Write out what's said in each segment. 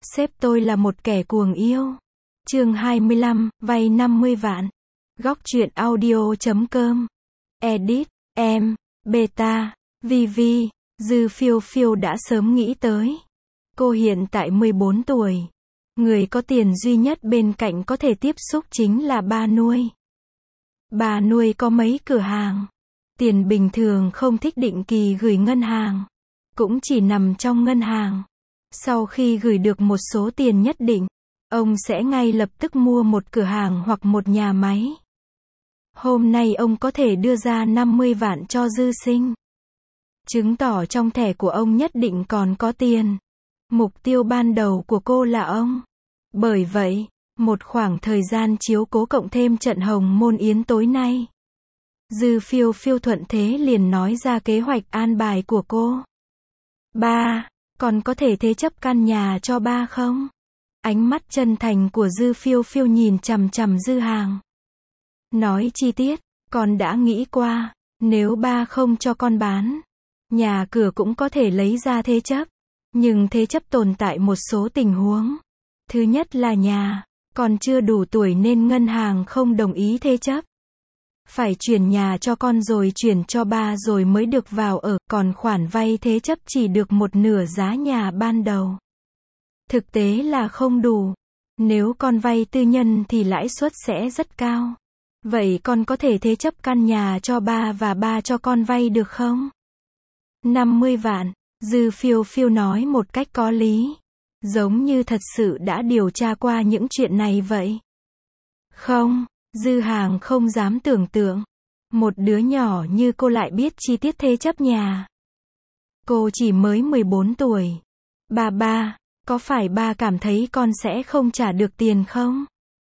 Sếp tôi là một kẻ cuồng yêu. Chương 25, vay 50 vạn. Góc truyện audio.com. Edit, em, Beta, Vivi, Dư Phiêu Phiêu đã sớm nghĩ tới. Cô hiện tại 14 tuổi. Người có tiền duy nhất bên cạnh có thể tiếp xúc chính là ba nuôi. Bà nuôi có mấy cửa hàng. Tiền bình thường không thích định kỳ gửi ngân hàng. Cũng chỉ nằm trong ngân hàng. Sau khi gửi được một số tiền nhất định, ông sẽ ngay lập tức mua một cửa hàng hoặc một nhà máy. Hôm nay ông có thể đưa ra 50 vạn cho Dư Sinh. Chứng tỏ trong thẻ của ông nhất định còn có tiền. Mục tiêu ban đầu của cô là ông. Bởi vậy, một khoảng thời gian chiếu cố cộng thêm trận hồng môn yến tối nay. Dư Phiêu Phiêu thuận thế liền nói ra kế hoạch an bài của cô. Ba, còn có thể thế chấp căn nhà cho ba không? Ánh mắt chân thành của Dư Phiêu Phiêu nhìn chằm chằm Dư Hàng. Nói chi tiết, con đã nghĩ qua, nếu ba không cho con bán, nhà cửa cũng có thể lấy ra thế chấp. Nhưng thế chấp tồn tại một số tình huống. Thứ nhất là nhà, còn chưa đủ tuổi nên ngân hàng không đồng ý thế chấp. Phải chuyển nhà cho con rồi chuyển cho ba rồi mới được vào ở, còn khoản vay thế chấp chỉ được một nửa giá nhà ban đầu. Thực tế là không đủ. Nếu con vay tư nhân thì lãi suất sẽ rất cao. Vậy con có thể thế chấp căn nhà cho ba và ba cho con vay được không? 50 vạn, Dư Phiêu Phiêu nói một cách có lý. Giống như thật sự đã điều tra qua những chuyện này vậy. Không, Dư Hàng không dám tưởng tượng. Một đứa nhỏ như cô lại biết chi tiết thế chấp nhà. Cô chỉ mới 14 tuổi. Ba, có phải ba cảm thấy con sẽ không trả được tiền không?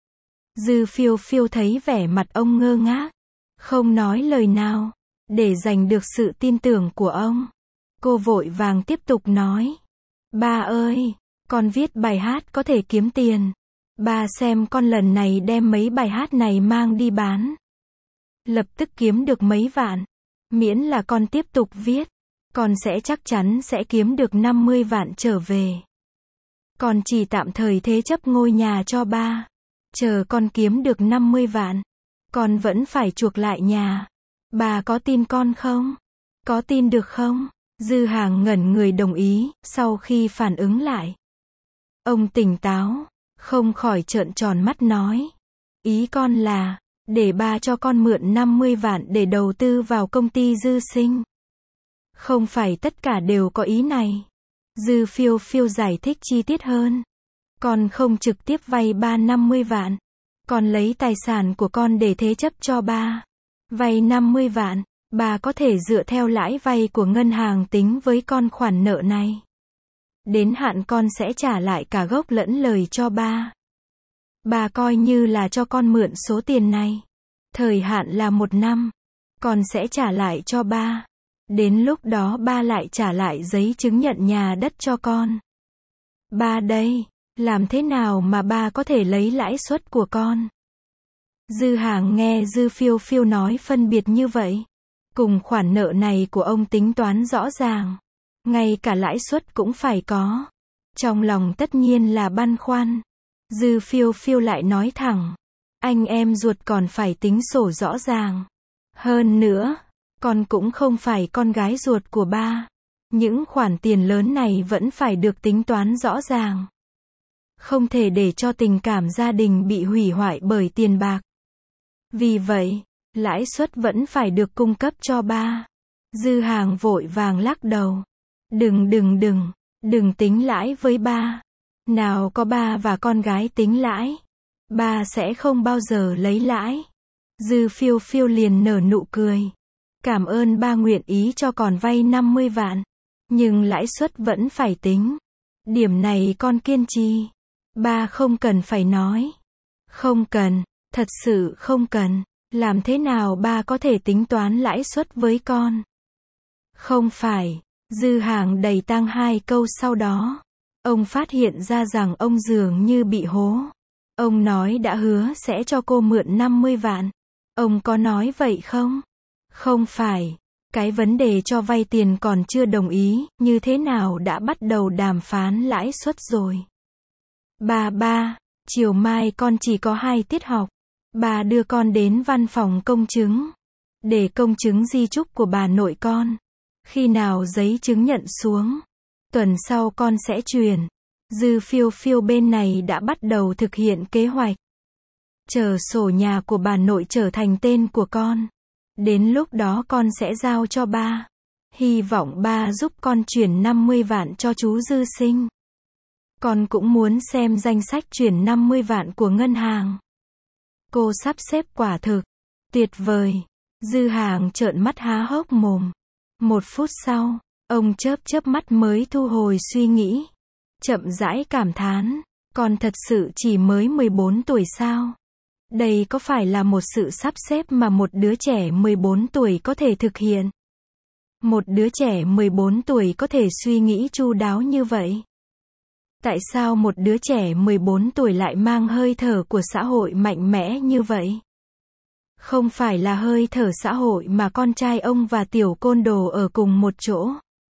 Dư Phiêu Phiêu thấy vẻ mặt ông ngơ ngác. Không nói lời nào. Để giành được sự tin tưởng của ông. Cô vội vàng tiếp tục nói. Ba ơi, con viết bài hát có thể kiếm tiền. Ba xem con lần này đem mấy bài hát này mang đi bán. Lập tức kiếm được mấy vạn. Miễn là con tiếp tục viết, con sẽ chắc chắn sẽ kiếm được 50 vạn trở về. Con chỉ tạm thời thế chấp ngôi nhà cho ba. Chờ con kiếm được 50 vạn, con vẫn phải chuộc lại nhà. Bà có tin con không? Có tin được không? Dư Hàng ngẩn người đồng ý, sau khi phản ứng lại. Ông tỉnh táo, không khỏi trợn tròn mắt nói. Ý con là, để ba cho con mượn 50 vạn để đầu tư vào công ty Dư Sinh. Không phải tất cả đều có ý này. Dư Phiêu Phiêu giải thích chi tiết hơn. Con không trực tiếp vay ba 50 vạn. Con lấy tài sản của con để thế chấp cho ba. Vay 50 vạn. Bà có thể dựa theo lãi vay của ngân hàng tính với con khoản nợ này. Đến hạn con sẽ trả lại cả gốc lẫn lời cho ba. Bà coi như là cho con mượn số tiền này. Thời hạn là 1 năm. Con sẽ trả lại cho ba. Đến lúc đó ba lại trả lại giấy chứng nhận nhà đất cho con. Ba đây, làm thế nào mà ba có thể lấy lãi suất của con? Dư Hàng nghe Dư Phiêu Phiêu nói phân biệt như vậy. Cùng khoản nợ này của ông tính toán rõ ràng. Ngay cả lãi suất cũng phải có. Trong lòng tất nhiên là băn khoăn. Dư Phiêu Phiêu lại nói thẳng. Anh em ruột còn phải tính sổ rõ ràng. Hơn nữa, con cũng không phải con gái ruột của ba. Những khoản tiền lớn này vẫn phải được tính toán rõ ràng. Không thể để cho tình cảm gia đình bị hủy hoại bởi tiền bạc. Vì vậy, lãi suất vẫn phải được cung cấp cho ba. Dư Hàng vội vàng lắc đầu. Đừng tính lãi với ba. Nào có ba và con gái tính lãi. Ba sẽ không bao giờ lấy lãi. Dư Phiêu Phiêu liền nở nụ cười. Cảm ơn ba nguyện ý cho con vay 50 vạn. Nhưng lãi suất vẫn phải tính. Điểm này con kiên trì. Ba không cần phải nói. Không cần, thật sự không cần. Làm thế nào ba có thể tính toán lãi suất với con? Không phải. Dư Hàng đầy tang hai câu sau đó. Ông phát hiện ra rằng ông dường như bị hố. Ông nói đã hứa sẽ cho cô mượn 50 vạn. Ông có nói vậy không? Không phải. Cái vấn đề cho vay tiền còn chưa đồng ý, như thế nào đã bắt đầu đàm phán lãi suất rồi? Ba, chiều mai con chỉ có 2 tiết học. Ba đưa con đến văn phòng công chứng. Để công chứng di chúc của bà nội con. Khi nào giấy chứng nhận xuống. Tuần sau con sẽ chuyển. Dư Phiêu Phiêu bên này đã bắt đầu thực hiện kế hoạch. Chờ sổ nhà của bà nội trở thành tên của con. Đến lúc đó con sẽ giao cho ba. Hy vọng ba giúp con chuyển 50 vạn cho chú Dư Sinh. Con cũng muốn xem danh sách chuyển 50 vạn của ngân hàng. Cô sắp xếp quả thực. Tuyệt vời. Dư Hàng trợn mắt há hốc mồm. 1 phút sau, ông chớp mắt mới thu hồi suy nghĩ. Chậm rãi cảm thán. Con thật sự chỉ mới 14 tuổi sao? Đây có phải là một sự sắp xếp mà một đứa trẻ 14 tuổi có thể thực hiện? Một đứa trẻ 14 tuổi có thể suy nghĩ chu đáo như vậy? Tại sao một đứa trẻ 14 tuổi lại mang hơi thở của xã hội mạnh mẽ như vậy? Không phải là hơi thở xã hội mà con trai ông và tiểu côn đồ ở cùng một chỗ.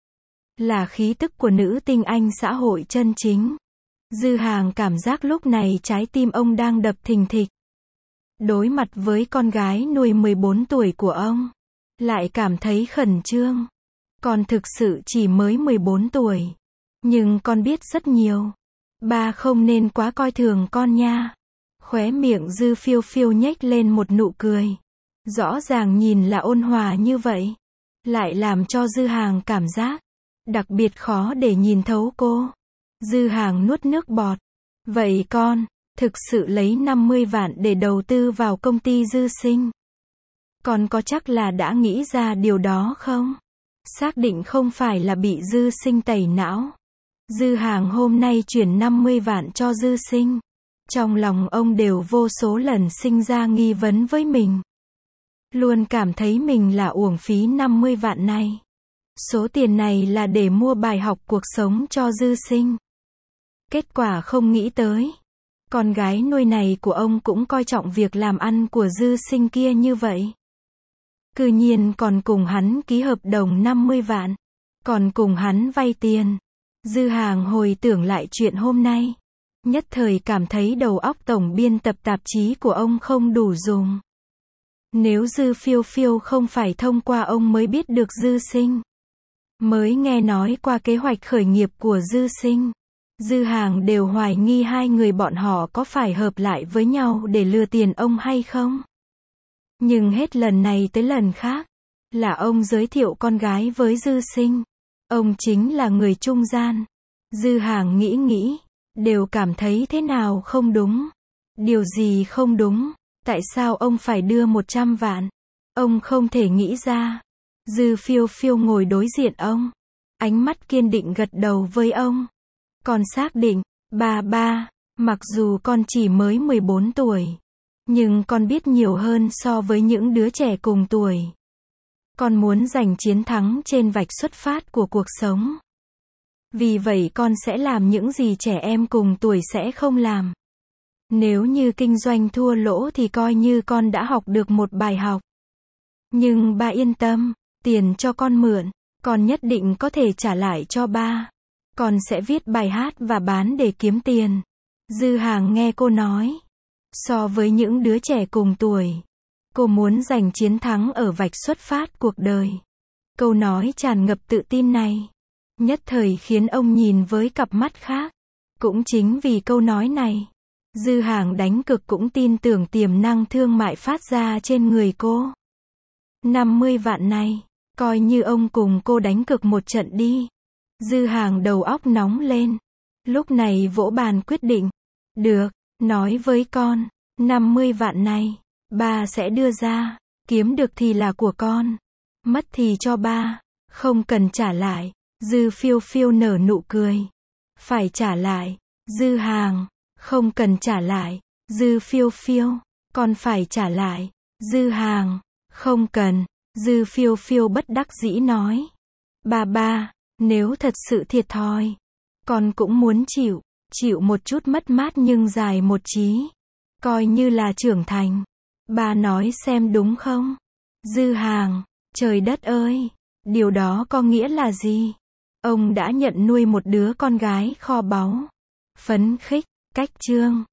Là khí tức của nữ tinh anh xã hội chân chính. Dư Hàng cảm giác lúc này trái tim ông đang đập thình thịch. Đối mặt với con gái nuôi 14 tuổi của ông, lại cảm thấy khẩn trương. Con thực sự chỉ mới 14 tuổi. Nhưng con biết rất nhiều. Ba không nên quá coi thường con nha. Khóe miệng Dư Phiêu Phiêu nhếch lên một nụ cười. Rõ ràng nhìn là ôn hòa như vậy. Lại làm cho Dư Hàng cảm giác đặc biệt khó để nhìn thấu cô. Dư Hàng nuốt nước bọt. Vậy con, thực sự lấy 50 vạn để đầu tư vào công ty Dư Sinh. Con có chắc là đã nghĩ ra điều đó không? Xác định không phải là bị Dư Sinh tẩy não. Dư Hàng hôm nay chuyển 50 vạn cho Dư Sinh. Trong lòng ông đều vô số lần sinh ra nghi vấn với mình. Luôn cảm thấy mình là uổng phí 50 vạn này. Số tiền này là để mua bài học cuộc sống cho Dư Sinh. Kết quả không nghĩ tới. Con gái nuôi này của ông cũng coi trọng việc làm ăn của Dư Sinh kia như vậy. Cư nhiên còn cùng hắn ký hợp đồng 50 vạn. Còn cùng hắn vay tiền. Dư Hàng hồi tưởng lại chuyện hôm nay. Nhất thời cảm thấy đầu óc tổng biên tập tạp chí của ông không đủ dùng. Nếu Dư Phiêu Phiêu không phải thông qua ông mới biết được Dư Sinh. Mới nghe nói qua kế hoạch khởi nghiệp của Dư Sinh. Dư Hàng đều hoài nghi hai người bọn họ có phải hợp lại với nhau để lừa tiền ông hay không. Nhưng hết lần này tới lần khác, là ông giới thiệu con gái với Dư Sinh. Ông chính là người trung gian. Dư Hàng nghĩ, đều cảm thấy thế nào không đúng. Điều gì không đúng? Tại sao ông phải đưa 100 vạn? Ông không thể nghĩ ra. Dư Phiêu Phiêu ngồi đối diện ông. Ánh mắt kiên định gật đầu với ông. Con xác định, ba, mặc dù con chỉ mới 14 tuổi. Nhưng con biết nhiều hơn so với những đứa trẻ cùng tuổi. Con muốn giành chiến thắng trên vạch xuất phát của cuộc sống. Vì vậy con sẽ làm những gì trẻ em cùng tuổi sẽ không làm. Nếu như kinh doanh thua lỗ thì coi như con đã học được một bài học. Nhưng ba yên tâm, tiền cho con mượn, con nhất định có thể trả lại cho ba. Con sẽ viết bài hát và bán để kiếm tiền. Dư Hàng nghe cô nói. So với những đứa trẻ cùng tuổi, cô muốn giành chiến thắng ở vạch xuất phát cuộc đời. Câu nói tràn ngập tự tin này, nhất thời khiến ông nhìn với cặp mắt khác. Cũng chính vì câu nói này, Dư Hàng đánh cược cũng tin tưởng tiềm năng thương mại phát ra trên người cô. 50 vạn này, coi như ông cùng cô đánh cược một trận đi. Dư Hàng đầu óc nóng lên. Lúc này vỗ bàn quyết định. Được, nói với con, 50 vạn này, ba sẽ đưa ra. Kiếm được thì là của con. Mất thì cho ba. Không cần trả lại. Dư Phiêu Phiêu nở nụ cười. Phải trả lại. Dư Hàng, không cần trả lại. Dư Phiêu Phiêu, con phải trả lại. Dư Hàng, không cần. Dư Phiêu Phiêu bất đắc dĩ nói. Ba, nếu thật sự thiệt thòi, con cũng muốn chịu một chút mất mát nhưng dài một chí. Coi như là trưởng thành. Ba nói xem đúng không? Dư Hàng, trời đất ơi, điều đó có nghĩa là gì? Ông đã nhận nuôi một đứa con gái kho báu. Phấn khích, Cách chương